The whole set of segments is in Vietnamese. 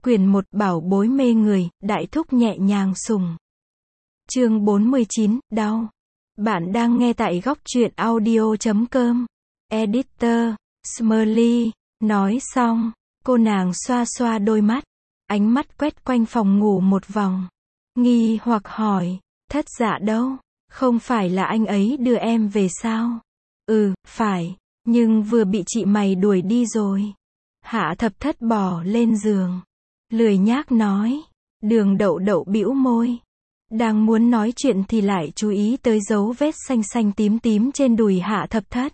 Quyển 1 Bảo bối mê người, đại thúc nhẹ nhàng sùng. Chương 49, đau. Bạn đang nghe tại góc truyện audio.com. Editor, Smiley. Nói xong, cô nàng xoa xoa đôi mắt. Ánh mắt quét quanh phòng ngủ một vòng. Nghi hoặc hỏi, Thất Dạ đâu? Không phải là anh ấy đưa em về sao? Phải. Nhưng vừa bị chị mày đuổi đi rồi. Hạ Thập Thất bò lên giường. Lười nhác nói. Đường Đậu Đậu bĩu môi. Đang muốn nói chuyện thì lại chú ý tới dấu vết xanh xanh tím tím trên đùi Hạ Thập Thất.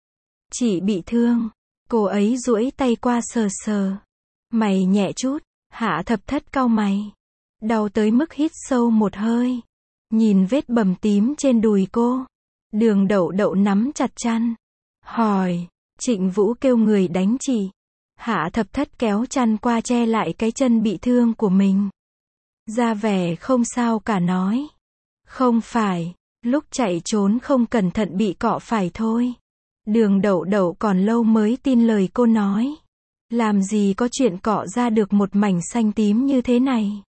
Chị bị thương. Cô ấy duỗi tay qua sờ sờ. Mày nhẹ chút. Hạ Thập Thất cau mày. Đau tới mức hít sâu một hơi. Nhìn vết bầm tím trên đùi cô. Đường Đậu Đậu nắm chặt chăn. Hỏi. Trịnh Vũ kêu người đánh chị. Hạ Thập Thất kéo chăn qua che lại cái chân bị thương của mình. Ra vẻ không sao cả nói. Không phải, lúc chạy trốn không cẩn thận bị cọ phải thôi. Đường Đậu Đậu còn lâu mới tin lời cô nói. Làm gì có chuyện cọ ra được một mảnh xanh tím như thế này.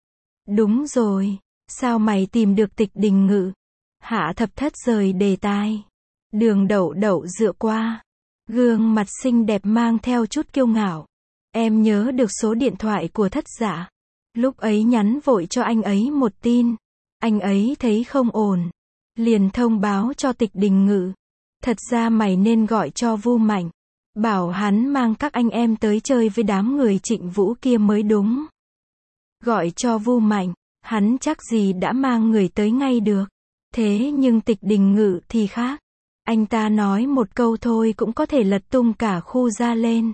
Đúng rồi, sao mày tìm được Tịch Đình Ngự? Hạ Thập Thất rời đề tài. Đường Đậu Đậu dựa qua. Gương mặt xinh đẹp mang theo chút kiêu ngạo. Em nhớ được số điện thoại của Thất Dạ. Lúc ấy nhắn vội cho anh ấy một tin. Anh ấy thấy không ổn. Liền thông báo cho Tịch Đình Ngự. Thật ra mày nên gọi cho Vu Mạnh. Bảo hắn mang các anh em tới chơi với đám người Trịnh Vũ kia mới đúng. Gọi cho Vu Mạnh, hắn chắc gì đã mang người tới ngay được. Thế nhưng Tịch Đình Ngự thì khác. Anh ta nói một câu thôi cũng có thể lật tung cả khu ra lên.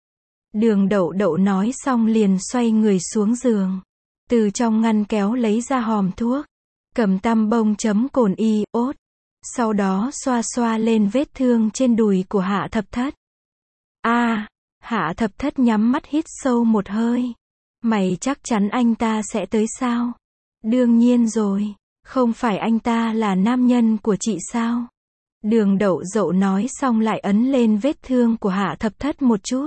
Đường Đậu Đậu nói xong liền xoay người xuống giường. Từ trong ngăn kéo lấy ra hòm thuốc. Cầm tăm bông chấm cồn iốt. Sau đó xoa xoa lên vết thương trên đùi của Hạ Thập Thất. Hạ Thập Thất nhắm mắt hít sâu một hơi. Mày chắc chắn anh ta sẽ tới sao? Đương nhiên rồi. Không phải anh ta là nam nhân của chị sao? Đường Đậu Dậu nói xong lại ấn lên vết thương của Hạ Thập Thất một chút.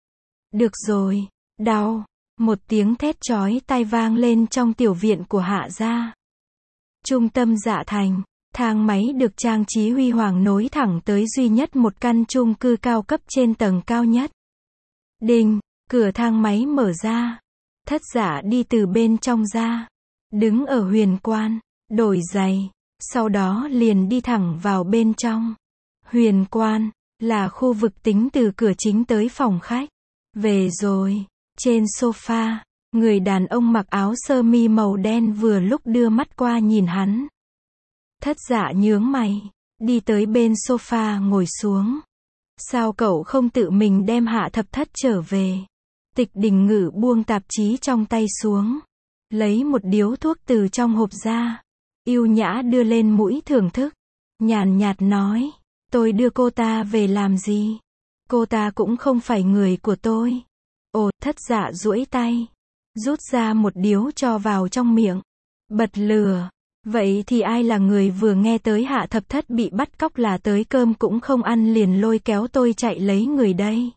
Được rồi, đau. Một tiếng thét chói tai vang lên trong tiểu viện của Hạ gia. Trung tâm Dạ Thành, thang máy được trang trí huy hoàng nối thẳng tới duy nhất một căn chung cư cao cấp trên tầng cao nhất. Đinh, cửa thang máy mở ra. Thất Dạ đi từ bên trong ra. Đứng ở huyền quan, đổi giày. Sau đó liền đi thẳng vào bên trong. Huyền quan, là khu vực tính từ cửa chính tới phòng khách. Về rồi, trên sofa, người đàn ông mặc áo sơ mi màu đen vừa lúc đưa mắt qua nhìn hắn. Thất Dạ nhướng mày, đi tới bên sofa ngồi xuống. Sao cậu không tự mình đem Hạ Thập Thất trở về? Tịch Đình Ngự buông tạp chí trong tay xuống. Lấy một điếu thuốc từ trong hộp ra. Yêu nhã đưa lên mũi thưởng thức. Nhàn nhạt nói, tôi đưa cô ta về làm gì? Cô ta cũng không phải người của tôi. Thất Dạ duỗi tay. Rút ra một điếu cho vào trong miệng. Bật lửa. Vậy thì ai là người vừa nghe tới Hạ Thập Thất bị bắt cóc là tới cơm cũng không ăn liền lôi kéo tôi chạy lấy người đây?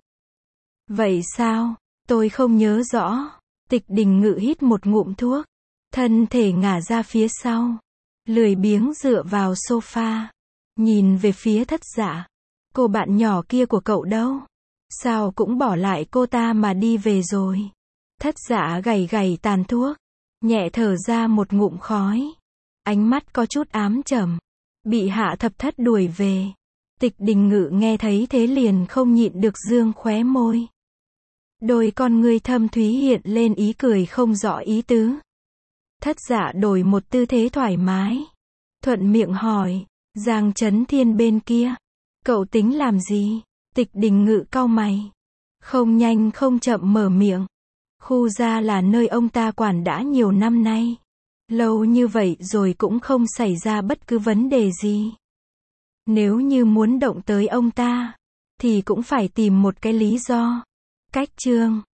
Vậy sao? Tôi không nhớ rõ. Tịch Đình Ngự hít một ngụm thuốc. Thân thể ngả ra phía sau. Lười biếng dựa vào sofa. Nhìn về phía Thất Dạ. Cô bạn nhỏ kia của cậu đâu? Sao cũng bỏ lại cô ta mà đi về rồi? Thất Dạ gầy gầy tàn thuốc. Nhẹ thở ra một ngụm khói. Ánh mắt có chút ám trầm. Bị Hạ Thập Thất đuổi về. Tịch Đình Ngự nghe thấy thế liền không nhịn được dương khóe môi. Đôi con ngươi thâm thúy hiện lên ý cười không rõ ý tứ. Thất Dạ đổi một tư thế thoải mái. Thuận miệng hỏi, Giang Chấn Thiên bên kia, cậu tính làm gì? Tịch Đình Ngự cau mày. Không nhanh không chậm mở miệng. Khu gia là nơi ông ta quản đã nhiều năm nay. Lâu như vậy rồi cũng không xảy ra bất cứ vấn đề gì. Nếu như muốn động tới ông ta, thì cũng phải tìm một cái lý do. Cách chương